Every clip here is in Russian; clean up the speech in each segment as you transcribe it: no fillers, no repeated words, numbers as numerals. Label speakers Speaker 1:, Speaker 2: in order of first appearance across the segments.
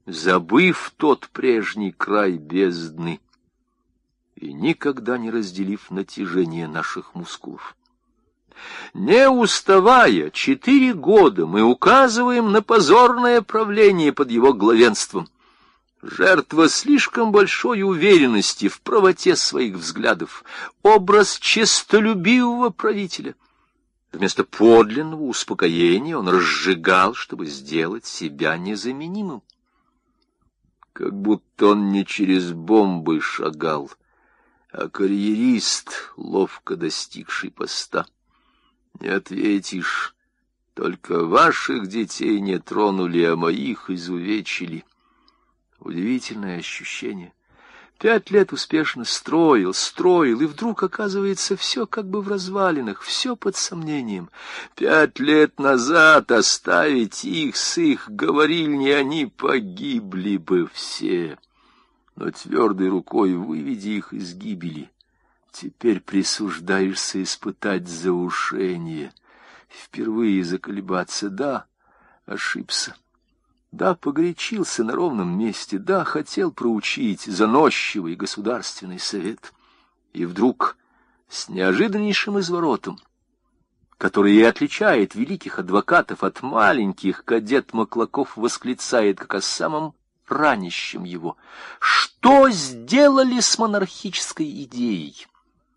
Speaker 1: забыв тот прежний край бездны и никогда не разделив натяжение наших мускулов. Не уставая, 4 года мы указываем на позорное правление под его главенством. Жертва слишком большой уверенности в правоте своих взглядов, образ честолюбивого правителя. Вместо подлинного успокоения он разжигал, чтобы сделать себя незаменимым. Как будто он не через бомбы шагал, а карьерист, ловко достигший поста. Не ответишь, только ваших детей не тронули, а моих изувечили. Удивительное ощущение. 5 лет успешно строил, и вдруг, оказывается, все как бы в развалинах, все под сомнением. 5 лет назад оставить их с их говорильни, они погибли бы все. Но твердой рукой выведи их из гибели. Теперь присуждаешься испытать заушение. Впервые заколебаться. Да, ошибся. Да, погорячился на ровном месте. Да, хотел проучить заносчивый Государственный совет. И вдруг, с неожиданнейшим изворотом, который и отличает великих адвокатов от маленьких, кадет Маклаков восклицает, как о самом ранящем его: что сделали с монархической идеей?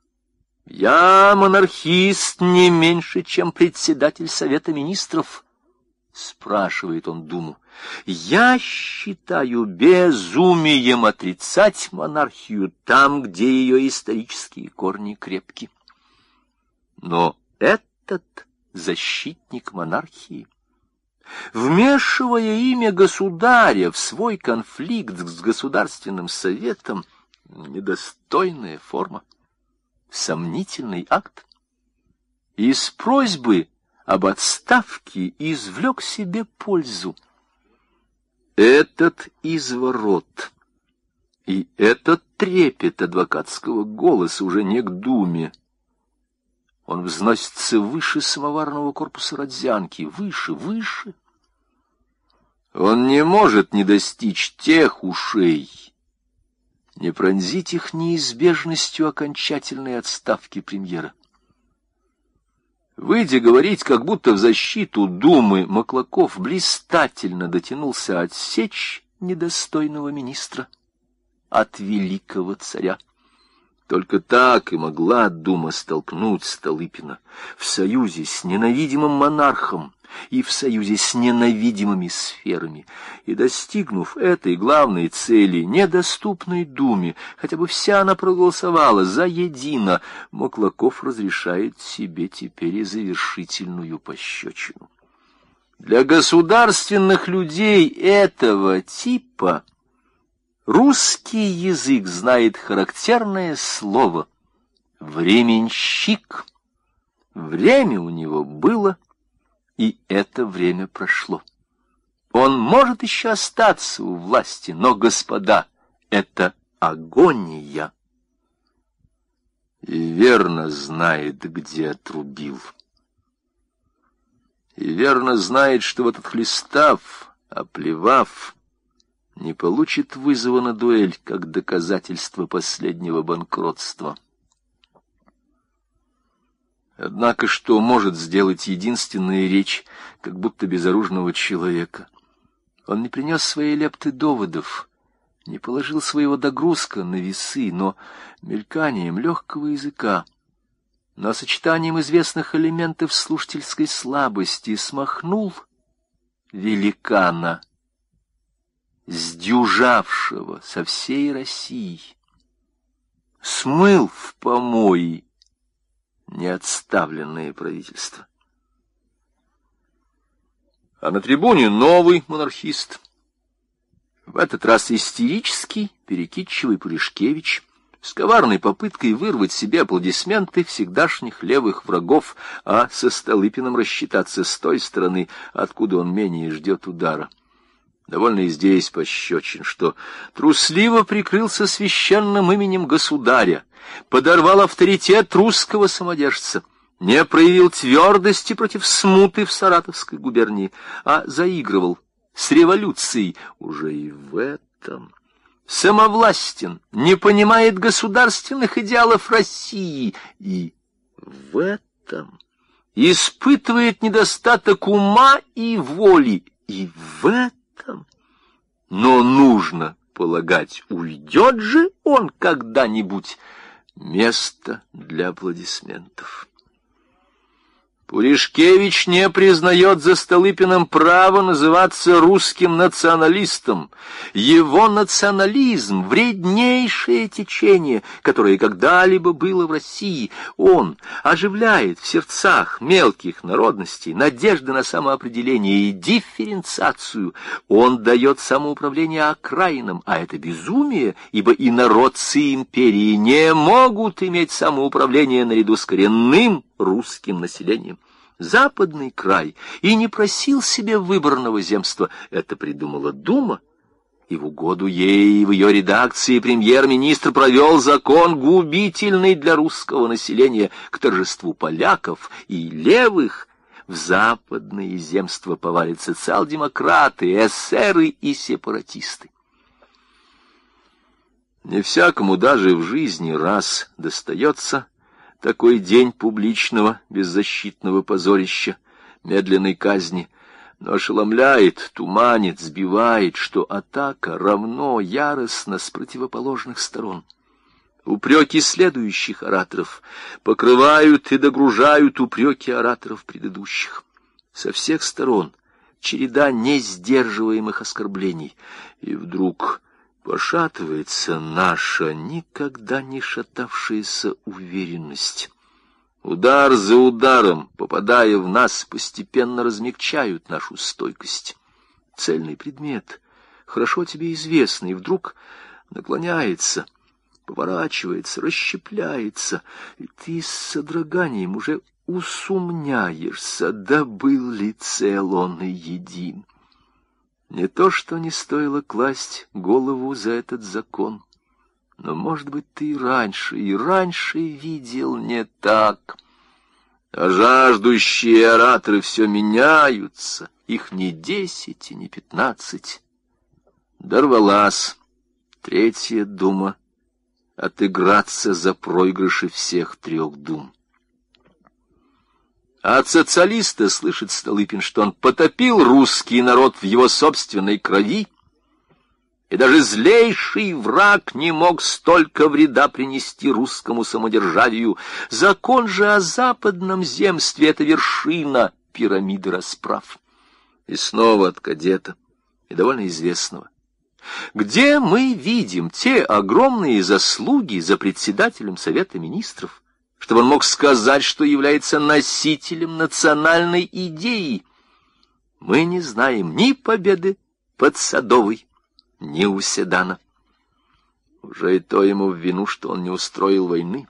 Speaker 1: Я монархист не меньше, чем председатель Совета Министров, спрашивает он Думу. Я считаю безумием отрицать монархию там, где ее исторические корни крепки. Но этот защитник монархии, вмешивая имя государя в свой конфликт с Государственным Советом, недостойная форма, сомнительный акт. Из просьбы об отставке извлек себе пользу. Этот изворот и этот трепет адвокатского голоса уже не к Думе. Он взносится выше самоварного корпуса Родзянки, выше. Он не может не достичь тех ушей, не пронзить их неизбежностью окончательной отставки премьера. Выйдя говорить, как будто в защиту Думы, Маклаков блистательно дотянулся отсечь недостойного министра от великого царя. Только так и могла Дума столкнуть Столыпина в союзе с ненавидимым монархом и в союзе с ненавидимыми сферами. И, достигнув этой главной цели, недоступной Думе, хотя бы вся она проголосовала за едино, Маклаков разрешает себе теперь и завершительную пощечину. Для государственных людей этого типа русский язык знает характерное слово «временщик». Время у него было, и это время прошло. Он может еще остаться у власти, но, господа, это агония. И верно знает, где отрубил. И верно знает, что вот отхлестав, оплевав, не получит вызова на дуэль как доказательство последнего банкротства. Однако что может сделать единственная речь, как будто безоружного человека? Он не принес своей лепты доводов, не положил своего догрузка на весы, но мельканием легкого языка, но сочетанием известных элементов слушательской слабости смахнул великана, сдюжавшего со всей России, смыл в помои неотставленное правительство. А на трибуне новый монархист, в этот раз истерический, перекидчивый Пуришкевич, с коварной попыткой вырвать себе аплодисменты всегдашних левых врагов, а со Столыпиным рассчитаться с той стороны, откуда он менее ждет удара. Довольно и здесь пощечин, что трусливо прикрылся священным именем государя, подорвал авторитет русского самодержца, не проявил твердости против смуты в Саратовской губернии, а заигрывал с революцией, уже и в этом самовластен, не понимает государственных идеалов России, и в этом испытывает недостаток ума и воли, и в этом. Но нужно полагать, уйдет же он когда-нибудь. Место для аплодисментов. Пуришкевич не признает за Столыпиным право называться русским националистом. Его национализм — вреднейшее течение, которое когда-либо было в России. Он оживляет в сердцах мелких народностей надежды на самоопределение и дифференциацию. Он дает самоуправление окраинам, а это безумие, ибо инородцы империи не могут иметь самоуправление наряду с коренным русским населением. Западный край и не просил себе выборного земства. Это придумала Дума, и в угоду ей в ее редакции премьер-министр провел закон, губительный для русского населения, к торжеству поляков и левых. В западные земства повалят социал-демократы, эсеры и сепаратисты. Не всякому даже в жизни раз достается такой день публичного, беззащитного позорища, медленной казни, но ошеломляет, туманит, сбивает, что атака равно яростна с противоположных сторон. Упреки следующих ораторов покрывают и догружают упреки ораторов предыдущих. Со всех сторон череда несдерживаемых оскорблений, и вдруг пошатывается наша никогда не шатавшаяся уверенность. Удар за ударом, попадая в нас, постепенно размягчают нашу стойкость. Цельный предмет, хорошо тебе известный, вдруг наклоняется, поворачивается, расщепляется, и ты с содроганием уже усомняешься, да был ли цел он и един. Не то, что не стоило класть голову за этот закон, но, может быть, ты и раньше видел не так. А жаждущие ораторы все меняются, их не 10 и не 15. Дорвалась Третья дума отыграться за проигрыши всех 3 дум. А от социалиста слышит Столыпин, что он потопил русский народ в его собственной крови, и даже злейший враг не мог столько вреда принести русскому самодержавию. Закон же о западном земстве — это вершина пирамиды расправ. И снова от кадета, и довольно известного. Где мы видим те огромные заслуги за председателем Совета Министров, чтобы он мог сказать, что является носителем национальной идеи? Мы не знаем ни победы под Садовой, ни у Седана. Уже и то ему в вину, что он не устроил войны.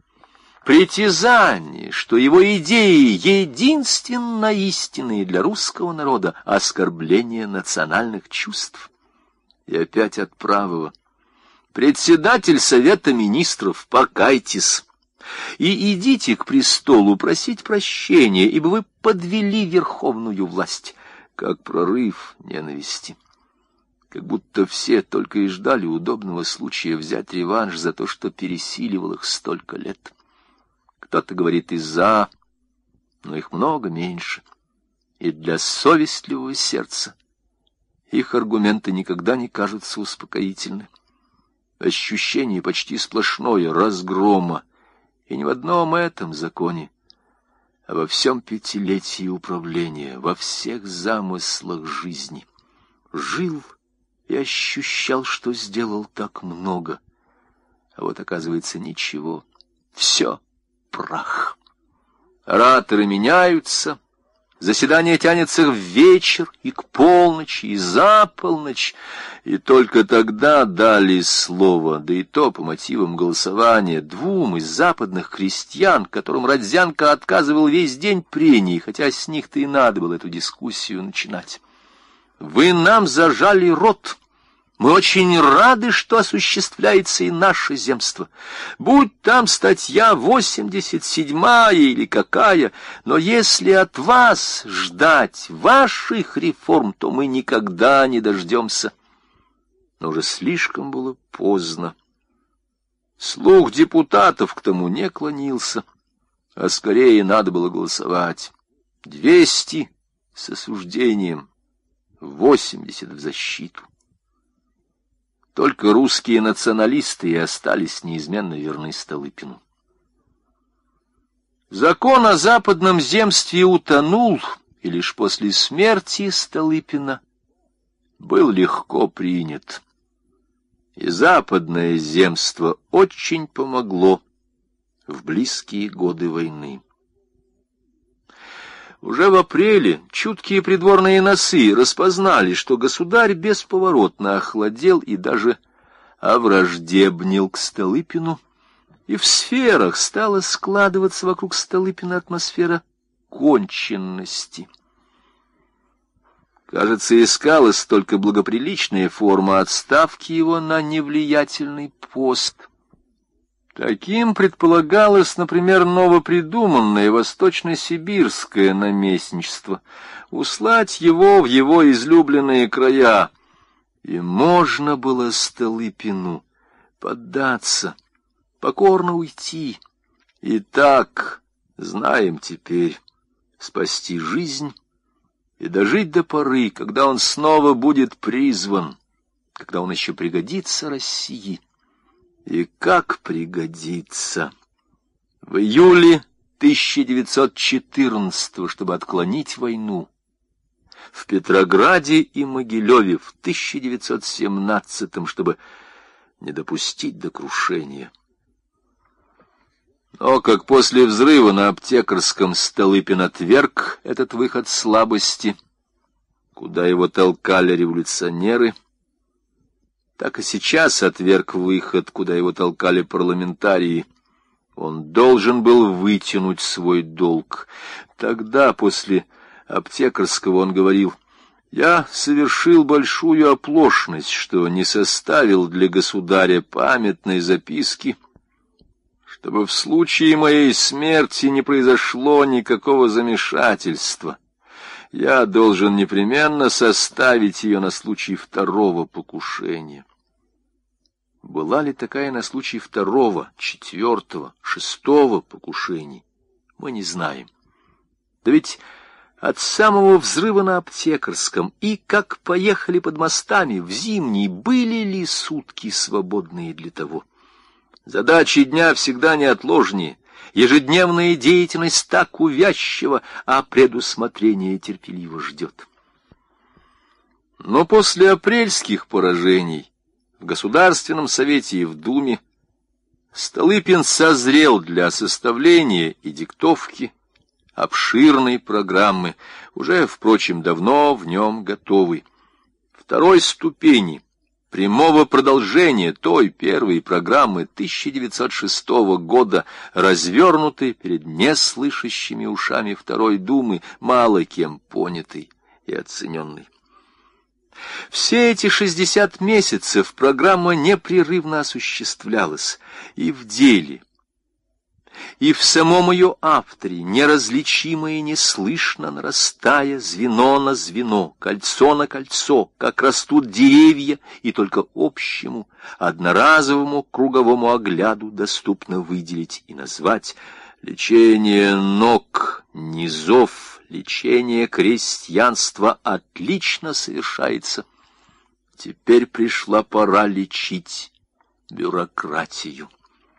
Speaker 1: Притязание, что его идеи единственно истинные для русского народа, оскорбление национальных чувств. И опять от правого. Председатель Совета Министров, покайтесь и идите к престолу просить прощения, ибо вы подвели верховную власть, как прорыв ненависти. Как будто все только и ждали удобного случая взять реванш за то, что пересиливал их столько лет. Кто-то говорит и за, но их много меньше. И для совестливого сердца их аргументы никогда не кажутся успокоительны. Ощущение почти сплошное разгрома, и не в одном этом законе, а во всем 5-летии управления, во всех замыслах жизни. Жил и ощущал, что сделал так много, а вот оказывается ничего, все прах. Ораторы меняются, заседание тянется в вечер и к полночи, и за полночь, и только тогда дали слово, да и то по мотивам голосования, 2 из западных крестьян, которым Родзянко отказывал весь день прений, хотя с них-то и надо было эту дискуссию начинать. Вы нам зажали рот, Мы очень рады, что осуществляется и наше земство. Будь там статья 87-я или какая, но если от вас ждать ваших реформ, то мы никогда не дождемся. Но уже слишком было поздно. Слух депутатов к тому не клонился, а скорее надо было голосовать. 200 с осуждением, 80 в защиту. Только русские националисты и остались неизменно верны Столыпину. Закон о западном земстве утонул, и лишь после смерти Столыпина был легко принят. И западное земство очень помогло в близкие годы войны. Уже в апреле чуткие придворные носы распознали, что государь бесповоротно охладел и даже овраждебнил к Столыпину, и в сферах стала складываться вокруг Столыпина атмосфера конченности. Кажется, искалась только благоприличная форма отставки его на невлиятельный пост. Таким предполагалось, например, новопридуманное восточно-сибирское наместничество, услать его в его излюбленные края. И можно было Столыпину поддаться, покорно уйти. И так, знаем теперь, спасти жизнь и дожить до поры, когда он снова будет призван, когда он еще пригодится России. И как пригодится! В июле 1914-го, чтобы отклонить войну, в Петрограде и Могилеве в 1917-м, чтобы не допустить до крушения. Но как после взрыва на Аптекарском Столыпин отверг этот выход слабости, куда его толкали революционеры, так и сейчас отверг выход, куда его толкали парламентарии. Он должен был вытянуть свой долг. Тогда, после Аптекарского, он говорил: «Я совершил большую оплошность, что не составил для государя памятной записки, чтобы в случае моей смерти не произошло никакого замешательства. Я должен непременно составить ее на случай второго покушения». Была ли такая на случай второго, четвертого, шестого покушений, мы не знаем. Да ведь от самого взрыва на Аптекарском и как поехали под мостами в Зимний, были ли сутки свободные для того? Задачи дня всегда неотложнее, ежедневная деятельность так увязчива, а предусмотрение терпеливо ждет. Но после апрельских поражений в Государственном совете и в Думе Столыпин созрел для составления и диктовки обширной программы, уже, впрочем, давно в нем готовой, второй ступени, прямого продолжения той первой программы 1906 года, развернутой перед неслышащими ушами Второй Думы, мало кем понятой и оцененной. Все эти 60 месяцев программа непрерывно осуществлялась и в деле, и в самом ее авторе, неразличимо и неслышно нарастая звено на звено, кольцо на кольцо, как растут деревья, и только общему, одноразовому круговому огляду доступно выделить и назвать: лечение ног, низов, лечение крестьянства отлично совершается. Теперь пришла пора лечить бюрократию.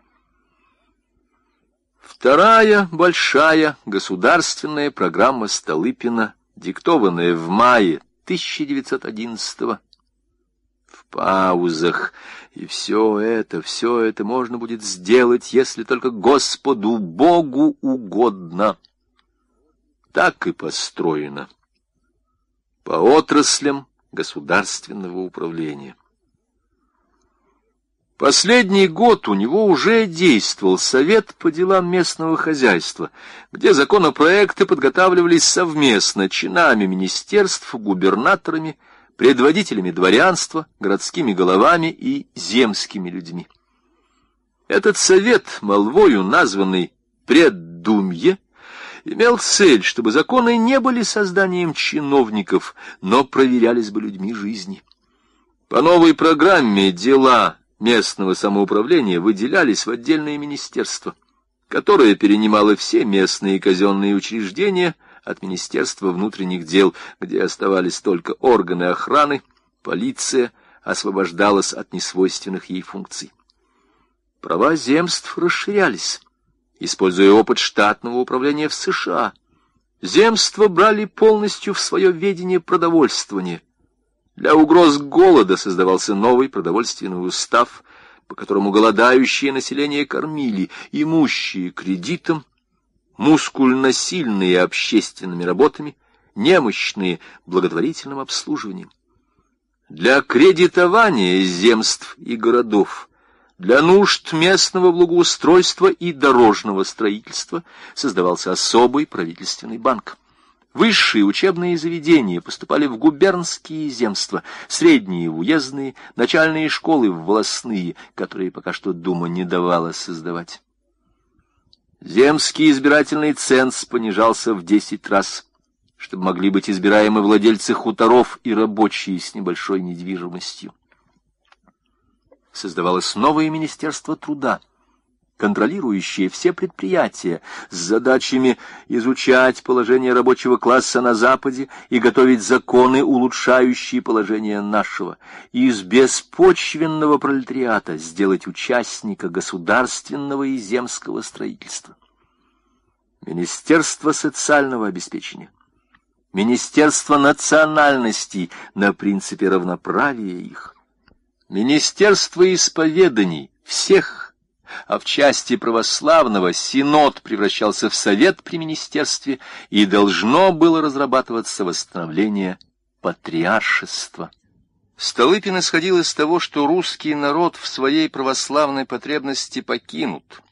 Speaker 1: Вторая большая государственная программа Столыпина, диктованная в мае 1911-го, в паузах. И все это можно будет сделать, если только Господу Богу угодно. Так и построено по отраслям государственного управления. Последний год у него уже действовал Совет по делам местного хозяйства, где законопроекты подготавливались совместно чинами министерств, губернаторами, предводителями дворянства, городскими головами и земскими людьми. Этот совет, молвою названный «преддумье», имел цель, чтобы законы не были созданием чиновников, но проверялись бы людьми жизни. По новой программе дела местного самоуправления выделялись в отдельное министерство, которое перенимало все местные казенные учреждения от Министерства внутренних дел, где оставались только органы охраны, полиция освобождалась от несвойственных ей функций. Права земств расширялись, используя опыт штатного управления в США. Земства брали полностью в свое ведение продовольствование. Для угроз голода создавался новый продовольственный устав, по которому голодающее население кормили, имущие кредитом, мускульно-сильные общественными работами, немощные благотворительным обслуживанием. Для кредитования земств и городов, для нужд местного благоустройства и дорожного строительства создавался особый правительственный банк. Высшие учебные заведения поступали в губернские земства, средние — в уездные, начальные школы — в волостные, которые пока что Дума не давала создавать. Земский избирательный ценз понижался в 10 раз, чтобы могли быть избираемы владельцы хуторов и рабочие с небольшой недвижимостью. Создавалось новое Министерство труда, контролирующее все предприятия, с задачами изучать положение рабочего класса на Западе и готовить законы, улучшающие положение нашего, и из беспочвенного пролетариата сделать участника государственного и земского строительства. Министерство социального обеспечения, Министерство национальностей на принципе равноправия их, Министерство исповеданий всех, а в части православного Синод превращался в совет при министерстве, и должно было разрабатываться восстановление патриаршества. Столыпин исходил из того, что русский народ в своей православной потребности покинут,